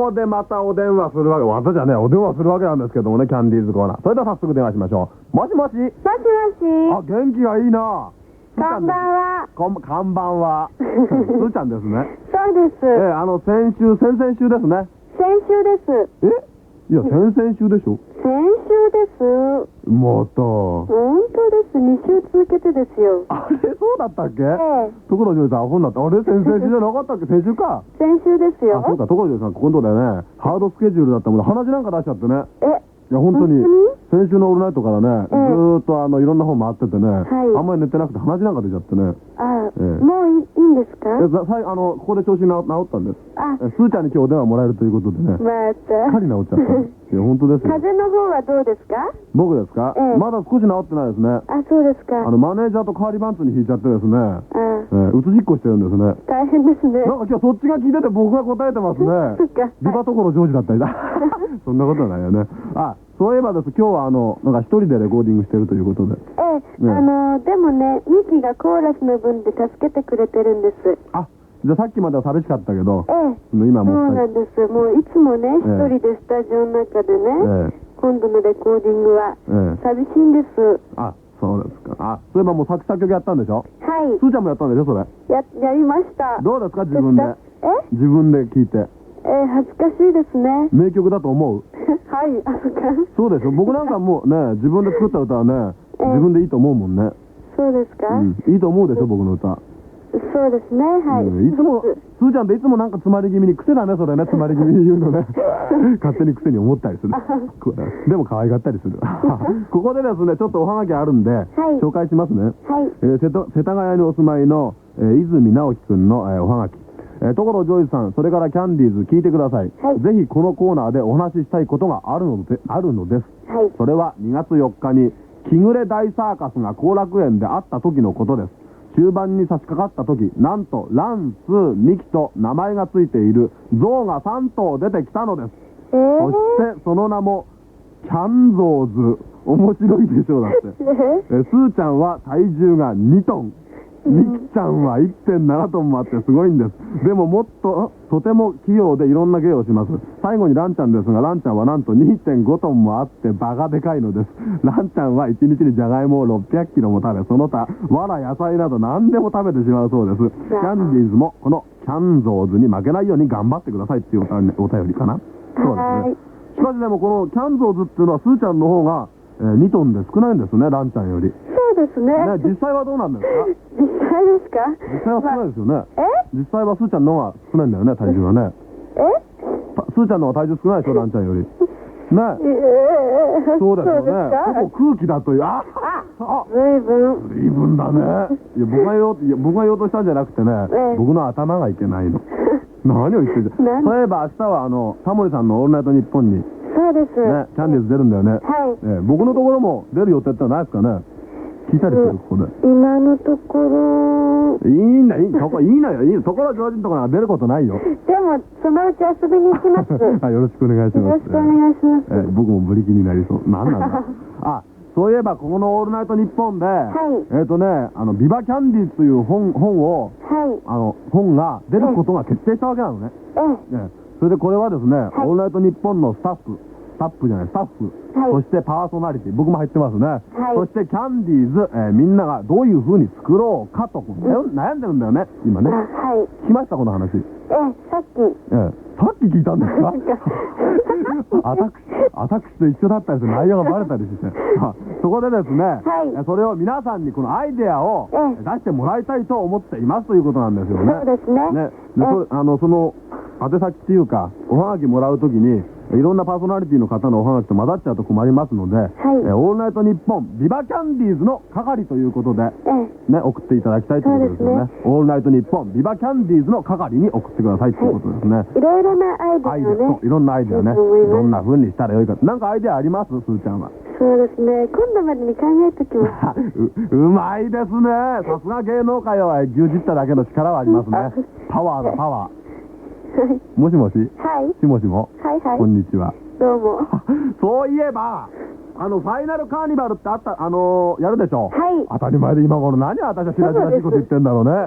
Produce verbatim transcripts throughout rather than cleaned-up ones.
こでまたお電話するわけ、私じゃねお電話するわけなんですけどもね、キャンディーズコーナー。それでは早速電話しましょう。もしもし。 もしもし。 あ、元気がいいな。 こんばんは。 こん、こんばんは。すーちゃんですね。 そうです。 えー、あの、先週、先々週ですね。 先週です。 えいや、先々週でしょ。 先週です。 また。 本当です。に週続けてですよ。 あれ、そうだったっけ？ええ。 所ジョージさん、アホになった。あれ、先々週じゃなかったっけ？先週か。 先週ですよ。 あ、そうか、所ジョージさん、ここのとこだよね。ハードスケジュールだったもんで、鼻血なんか出しちゃってね。 え。 いや本当に先週のオールナイトからね、ずええ、 ーっとあのいろんな本回っててね、 はい、 あんまり寝てなくて鼻血なんか出ちゃってね。 あ、 ええ、 もういいんですか？ えささあのここで調子治ったんです。 あ、 えスーちゃんに今日お電話もらえるということでね。 また。 しっかり治っちゃった。いや本当ですよ。 風邪の方はどうですか？ 僕ですか？ ええ、 まだ少し治ってないですね。 あ、そうですか。 あのマネージャーと代わりパンツに引いちゃってですね。 あ、 ええ、うつ引っ越してるんですね。 大変ですね。 なんか今日そっちが聞いてて僕が答えてますね。 そっか。 リバ所ジョージだったりだ。そんなことはないよね。あ、そういえばです、今日はあのなんか一人でレコーディングしてるということで。 ええ、あのでもね、ミキがコーラスの分で助けてくれてるんです。 あ、じゃあさっきまでは寂しかったけど、 ええ、 今もうそうなんです。もういつもね、一人でスタジオの中でね、ええ、今度のレコーディングは、ええ、寂しいんです。 あ、そうですか。あ、そういえばもう作作曲やったんでしょ？はい。すーちゃんもやったんでしょ、それ。 や、やりました。 どうですか、自分で。 え？ 自分で聴いて。 えー、恥ずかしいですね。 名曲だと思う？ はい、あ、そっか。 そうでしょ。僕なんかもうね、自分で作った歌はね、えー、自分でいいと思うもんね。 そうですか？ うん、いいと思うでしょ、僕の歌。 そうですね、はい。 うん、いつも、すーちゃんっていつもなんか詰まり気味に、癖だね、それね、詰まり気味に言うのね。勝手に癖に思ったりする。でも可愛がったりする。ここでですね、ちょっとおはがきあるんで、はい、紹介しますね。はい。えー、瀬戸世田谷にお住まいの、えー、泉直樹くんの、えー、おはがき。えー、所ジョージさん、それからキャンディーズ聞いてください。はい、ぜひこのコーナーでお話ししたいことがあるので、あるのです。はい。それはにがつよっかに、日暮れ大サーカスが後楽園であった時のことです。終盤に差し掛かった時、なんとランスミキと名前がついている象がさん頭出てきたのです。えー、そしてその名もキャンゾーズ。面白いでしょうだって。えー、スーちゃんは体重がにトン、ミキちゃんは いってんななトンもあってすごいんです。でももっととても器用でいろんな芸をします。最後にランちゃんですが、ランちゃんはなんと にてんごトンもあってバカでかいのです。ランちゃんはいちにちにじゃがいもをろっぴゃくキロも食べ、その他藁野菜など何でも食べてしまうそうです。キャンディーズもこのキャンゾーズに負けないように頑張ってくださいっていうお便りかな。そうですね。しかしでもこのキャンゾーズっていうのはスーちゃんの方が、えー、にトンで少ないんですね、ランちゃんより。 そうですね。 ね、実際はどうなんですか？ 実際ですか？ 実際は少ないですよね。 え？ 実際はスーちゃんの方が少ないんだよね、体重はね。え？スーちゃんの方が体重少ないでしょ、ランちゃんより。ね。えー、そうですよね。結構空気だという。ああ、随分。 随分だね。いや、僕が言おう、いや、僕が言おうとしたんじゃなくてね、えー、僕の頭がいけないの。何を言ってるんだ。そういえば明日はあの、タモリさんのオールナイトニッポンに。 そうです。 ね、キャンディーズ出るんだよね。はい。えー、僕のところも出る予定ってのはないですかね。聞いたりする、ここで。 今のところ。 いいんだ、いい、そこ、いいのよ、いいの。ところジョージのところは出ることないよ。 でも、そのうち遊びに行きます。 はい、よろしくお願いします。 よろしくお願いします。 えー、僕もブリキになりそう。なんなんだ。あ、そういえば、ここのオールナイトニッポンで、はい、えっとね、あの、ビバキャンディーズという本、本を、はい、あの、本が出ることが決定したわけなのね。ええ。それでこれはですね、はい、オールナイトニッポンのスタッフ、スタッフじゃない、スタッフ、はい、そしてパーソナリティ、僕も入ってますね。はい、そしてキャンディーズ、えー、みんながどういう風に作ろうかと、うん、悩んでるんだよね、今ね。はい。聞きました、この話。ええ、さっき。ええ、さっき聞いたんですか？あたくし、あたくしと一緒だったりする内容がバレたりして。そこでですね、はい、それを皆さんにこのアイデアを出してもらいたいと思っていますということなんですよね。 そうですね。ね、 で、そあの、その、宛先っていうか、おはがきもらうときに、いろんなパーソナリティの方のおはがきと混ざっちゃうと困りますので、はい、えー、オールナイトニッポンビバキャンディーズの係ということで、ね、送っていただきたいということですよね。ね、オールナイトニッポンビバキャンディーズの係に送ってくださいということですね。はい、 いろいろなアイデアね。 そう、いろんなアイデアね。どんな風にしたらよいか。なんかアイデアあります？すーちゃんは。 そうですね。今度までに考えときます。 う, うまいですね。さすが芸能界は牛耳っただけの力はありますね。パワーだ、パワー。もしもし。はい。しもしも。はいはい。こんにちは。 どうも。 そういえば、あの、ファイナルカーニバルってあった、あのー、やるでしょ。はい。当たり前で今頃何私はしらじらしいこと言ってんだろうね。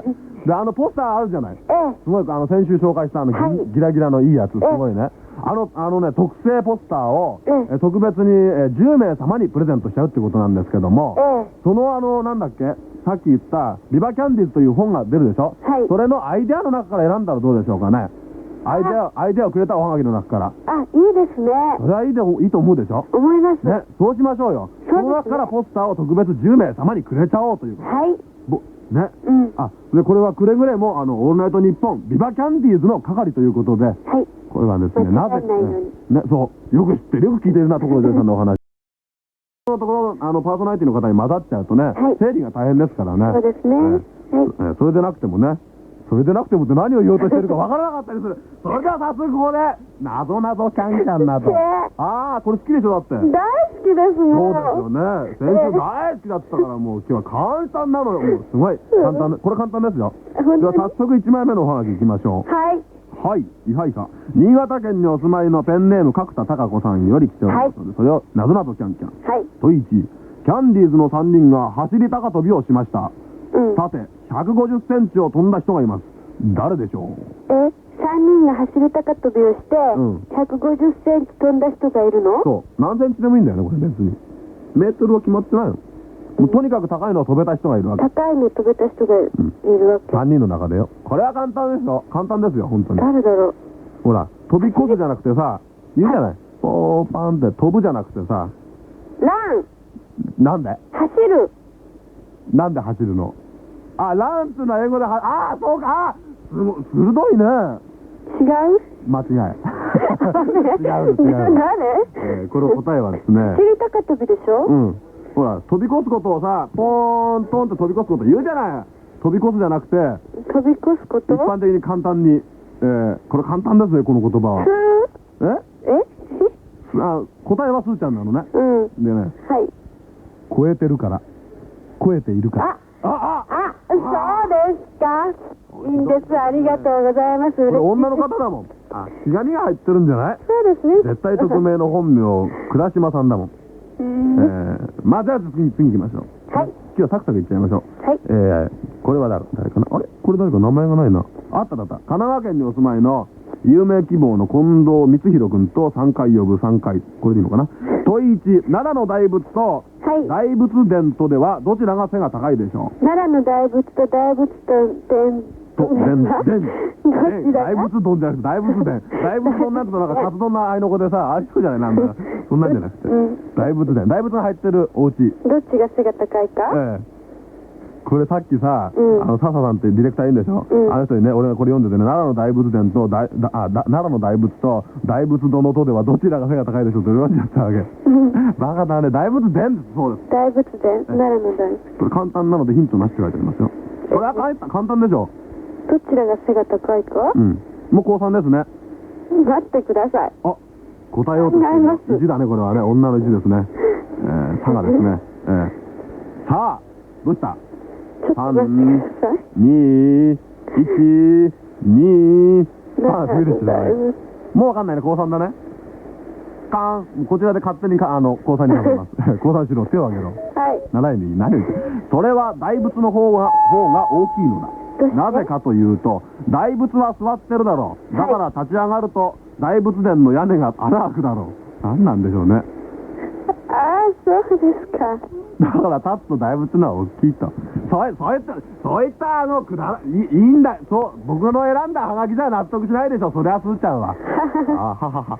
で、あのポスターあるじゃない。 ええ。 すごい、あの、先週紹介したあの、 はい、 ギラギラのいいやつ、すごいね。あの、あのね、特製ポスターを、え特別に、えじゅうめい様にプレゼントしちゃうってことなんですけども、えそのあの、なんだっけ、さっき言った、ビバキャンディーズという本が出るでしょ。はい。それのアイデアの中から選んだらどうでしょうかね。アイデア、アイデアをくれたおはがきの中から。 あ、いいですね。 それはいいでいいと思うでしょ。 思います。 ね、そうしましょうよ。その中からポスターを特別じゅうめい様にくれちゃおうという。 はい。 ぼね。うん。あ、で、これはくれぐれも、あの、オールナイトニッポン、ビバキャンディーズの係ということで、はい。これはですね、なぜ、ね、そう、よく知ってる、よく聞いてるな、所ジョーさんのお話。そのところ、あの、パーソナリティの方に混ざっちゃうとね、はい、整理が大変ですからね。 そうですね。はい。 えそれでなくてもね、それでなくてもって何を言おうとしてるかわからなかったりする。それでは早速ここで、なぞなぞキャンキャンなと。ああ、これ好きでしょ、だって。 大好きですもん。 そうですよね。先週大好きだったからもう今日は簡単なのよ。もうすごい簡単で、これ簡単ですよ。では早速いちまいめのおはがきいきましょう。はい。はい、いはいか。新潟県にお住まいのペンネーム角田貴子さんより来ておりますので、それをなぞなぞキャンキャン。はい。といち、キャンディーズのさんにんが走り高跳びをしました。さて、ひゃくごじゅっセンチを飛んだ人がいます。誰でしょう。え、 さんにんが走り高跳びをして、うん、ひゃくごじゅっセンチ飛んだ人がいるの。 そう、何センチでもいいんだよね、これ別に。メートルは決まってないの。もうとにかく高いのを飛べた人がいるわけ。 高いのを飛べた人がいるわけ。 さんにんの中でよ。これは簡単ですよ。簡単ですよ、本当に。 誰だろう。 ほら、飛び込むじゃなくてさ、言うじゃない。ポーパンって飛ぶじゃなくてさ。 ラン。 なんで走る。 なんで走るの。あ、ランっていうのは英語では、ああ、そうか、あすご、鋭いね。 違う間違い。違う、違う。 誰えー、これ答えはですね。 走り高跳びでしょ。 うん。ほら、飛び越すことをさ、ポーン、トンって飛び越すこと言うじゃない。飛び越すじゃなくて、 飛び越すこと一般的に簡単に、えー、これ簡単ですね、この言葉は。ええあ、答えはすーちゃんなのね。うん。でね。はい。超えてるから。超えているから。 あ、あ、あ、そうですか。いいんです。ありがとうございます。これ女の方だもん。あ、しがみが入ってるんじゃない。 そうですね。 絶対匿名の本名、倉島さんだもん。えー、まあじゃあ次、次行きましょう。はい。今日はサクサクいっちゃいましょう。はい。えー、これは誰かな。あれこれ誰か名前がないな。あったあった。神奈川県にお住まいの有名希望の近藤光弘君とさんかい呼ぶさんかい。これでいいのかな。問いいち、奈良の大仏と大仏殿とではどちらが背が高いでしょう。 奈良の大仏と大仏殿と殿殿大仏殿じゃなくて大仏殿。大仏殿なんてとなんかカツ丼の合いの子でさ、ありそうじゃないなんだ。そんなんじゃなくて。大仏殿。大仏が入ってるお家。 どっちが背が高いか。ええ。 これさっきさ、あの笹さんってディレクターいるんでしょ。あの人にね、俺がこれ読んでてね、奈良の大仏殿と大あ奈良の大仏と大仏殿とではどちらが背が高いでしょうと言われちゃったわけ。バカだね。大仏殿そうです。 大仏殿、奈良の大仏。 これ簡単なのでヒントなしって書いてありますよ。これは簡単でしょ。 どちらが背が高いか。うん。 もう高さんですね。 待ってください。 あ、答えようとしてる。いちだね、これはね。女のいちですね。えー、佐賀ですね。えー、さあ、どうしたさん、に、いち、に、さあ、次ですね。もうわかんないね、高さんだね。カーン、こちらで勝手にか、あの、高さんにかけます。高さんしろ、手を挙げろ。はい。ならいに、何言って。それは大仏の方が、方が大きいのだ。なぜかというと、大仏は座ってるだろう。だから立ち上がると、大仏殿の屋根が穴開くだろう。何なんでしょうね。 ああ、そうですか。 だから立つと大仏のは大きいと。そう、そういった、そういったあの、くだら、いい、いいんだ。そう、僕の選んだハガキじゃ納得しないでしょ。そりゃすーちゃんは。あははは。はい。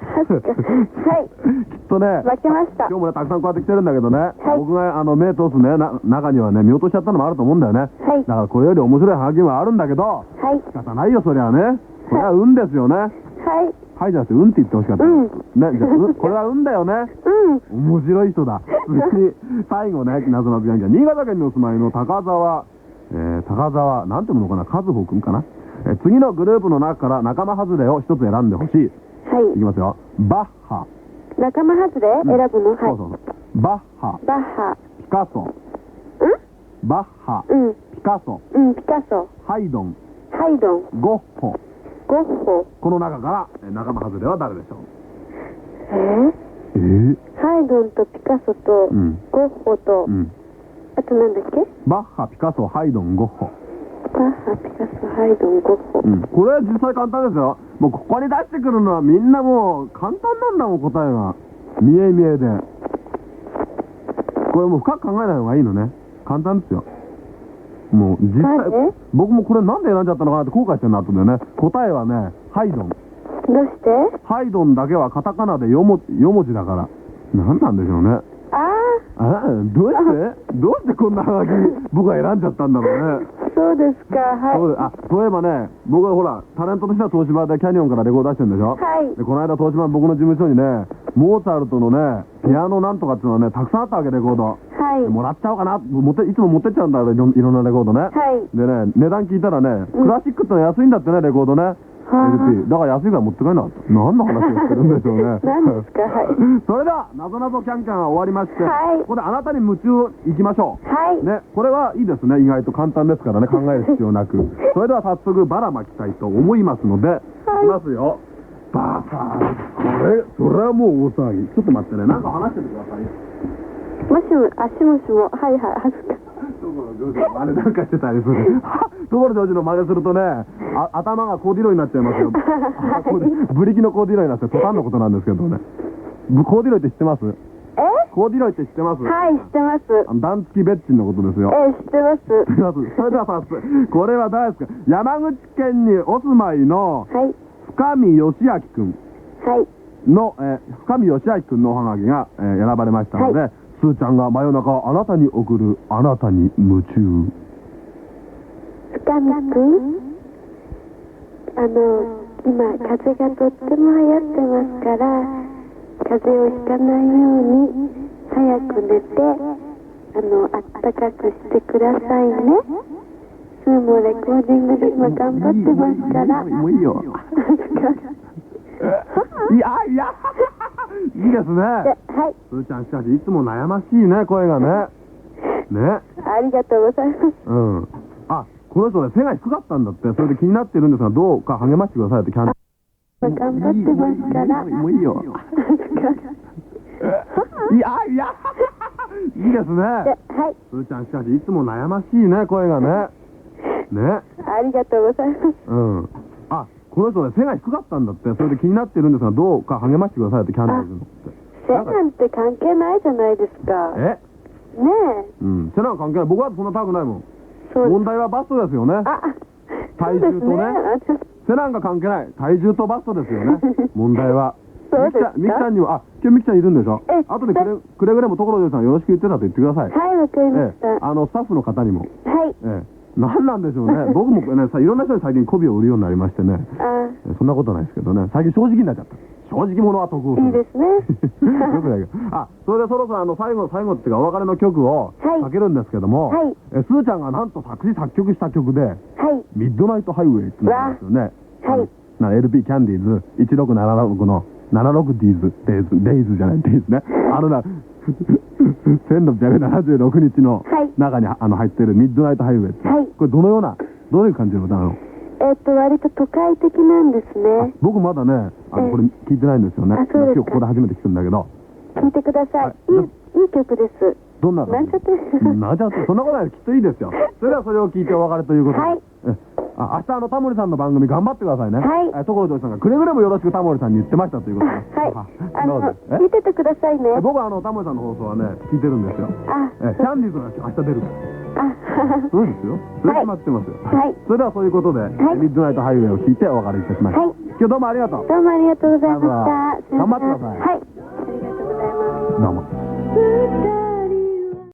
きっとね、 負けました。 今日もね、たくさんこうやって来てるんだけどね、はい、僕があの、目通すね、な、中にはね、見落としちゃったのもあると思うんだよね。はい。だからこれより面白いハガキもあるんだけど、はい。仕方ないよ、そりゃね。これは運ですよね。はい。はい、じゃなくて、うんって言ってほしかった。うん。ね、じゃあ、うん、これは運だよね。うん。面白い人だ。次に、最後ね、謎のビアンキャン。新潟県にお住まいの高沢、えー、高沢、なんていうのかな、和穂くんかな。えー、次のグループの中から仲間外れを一つ選んでほしい。はい。いきますよ。バッハ。 仲間外れ選ぶの、はい。そうそうそう。 バッハ。 バッハ。 ピカソ。んバッハ。うん。ピカソ。 うん、ピカソ。 ハイドン。 ハイドン。 ゴッホ。 ゴッホ。 この中から仲間外れは誰でしょう。 えー、えー、ハイドンとピカソと、うん、ゴッホと、うん、あとなんだっけ。 バッハ、ピカソ、ハイドン、ゴッホ。 バッハ、ピカソ、ハイドン、ゴッホ。 うん、これは実際簡単ですよ。もうここに出してくるのはみんなもう簡単なんだもん、答えが。見え見えで。これもう深く考えない方がいいのね。簡単ですよ。もう実際、僕もこれなんで選んじゃったのかなって後悔してるなとだよね。答えはね、ハイドン。 どうして？ ハイドンだけはカタカナでよもよ文字だから。なんなんでしょうね。 あああ、どうしてどうしてこんなハガキ僕が選んじゃったんだろうね。 そうですか、はい。 そうです。あ、そういえばね、僕はほら、タレントとしては東芝でキャニオンからレコード出してるんでしょ。 はい。 で、この間東芝の僕の事務所にね、モーツァルトのね、ピアノなんとかっていうのはね、たくさんあったわけ、レコード。 はい。 もらっちゃおうかな、持っていつも持ってっちゃうんだよ、いろいろんなレコードね。 はい。 でね、値段聞いたらね、クラシックってのは安いんだってね、レコードね。エルピー だから安いから持って帰んなかった。何の話をしてるんでしょうね。 何ですか、はい。 それでは、なぞなぞキャンキャンが終わりまして、 はい、 ここであなたに夢中いきましょう。 はい。 ね、これはいいですね。意外と簡単ですからね、考える必要なく。それでは早速ばらまきたいと思いますので、はい、いきますよ。バーサー。これ、それはもう大騒ぎ。ちょっと待ってね、なんか話しててくださいよ。 もしも、あしもしも、はいはい、恥ずかしい。 ところジョージの真似なんかしてたりする。ところジョージの真似するとね、あ頭がコーディロイになっちゃいますよ。ブリキのコーディロイになって、途端のことなんですけどね。コーディロイって知ってます？ え？ コーディロイって知ってます？ はい、知ってます。 段付きベッチンのことですよ。 え、知ってます。 知ってます。それでは早速、これは誰ですか？山口県にお住まいの、はい。深見義明くん。はい。の、えー、深見義明くんのおはがきが、えー、選ばれましたので、はい、すーちゃんが真夜中あなたに送るあなたに夢中。 深見くん、あの今風がとっても流行ってますから、風邪をひかないように早く寝て、あのあったかくしてくださいね。スーもレコーディングで今頑張ってますから。 もういいよ。いやいやいいですね。はい。すーちゃん、しかしいつも悩ましいね、声がね。ね。 ありがとうございます。 うん。あ、この人ね、背が低かったんだって、それで気になってるんですが、どうか励ましてくださいってキャン。 頑張ってますから。 もういいよ。いやいやいいですね。はい。すーちゃん、しかしいつも悩ましいね、声がね。ね。 ありがとうございます。 うん。あ、この人ね、背が低かったんだって、それで気になってるんですが、どうか励ましてくださいってキャンドルのって。 背なんて関係ないじゃないですか。え？ねえ。 うん、背なんか関係ない。僕はそんな高くないもん。問題はバストですよね。あ、体重とね。背なんか関係ない。体重とバストですよね。問題は。ミキちゃん、ミキちゃんには、あ、今日ミキちゃんいるんでしょ。え、後でくれ、くれぐれも所ジョーさんよろしく言ってたと言ってください。 はい、わかりました。 あの、スタッフの方にも。 はい。 ええ。何なんでしょうね。僕もね、さ、いろんな人に最近媚びを売るようになりましてね。ああ。そんなことないですけどね。最近正直になっちゃった。正直者は得をする。 いいですね。 よくないけど。あ、それでそろそろあの、最後、最後っていうか、お別れの曲をかけるんですけども、はい。え、スーちゃんがなんと作詞作曲した曲で、はい。ミッドナイトハイウェイってのがあるんですよね。はい。な エルピー キャンディーズいちろくななろくのななろくディーズ、デイズ、デイズじゃない、デイズね。あのな、せんろっぴゃくななじゅうろくにちの中にあの入ってるミッドナイトハイウェイって、はい、これどのような、どういう感じの歌なの？ えっと、割と都会的なんですね。 僕まだね、あの、これ聞いてないんですよね。今日ここで初めて聞くんだけど。 聞いてください。いい、いい曲です。 どんなの？ なんちゃって。 なんちゃって、そんなことない。きっといいですよ。それではそれを聞いてお別れということで。はい。あ、明日あのタモリさんの番組頑張ってくださいね。はい。所ジョージさんがくれぐれもよろしくタモリさんに言ってましたということで。はい。あの、聞いててくださいね。僕はあのタモリさんの放送はね、聞いてるんですよ。あ、キャンディーズが明日出るから。あ、そうですよ。それ決まってますよ。はい。それではそういうことで、ミッドナイトハイウェイを聞いてお別れいたしました。はい。今日どうもありがとう。どうもありがとうございました。頑張ってください。はい。ありがとうございます。どうも。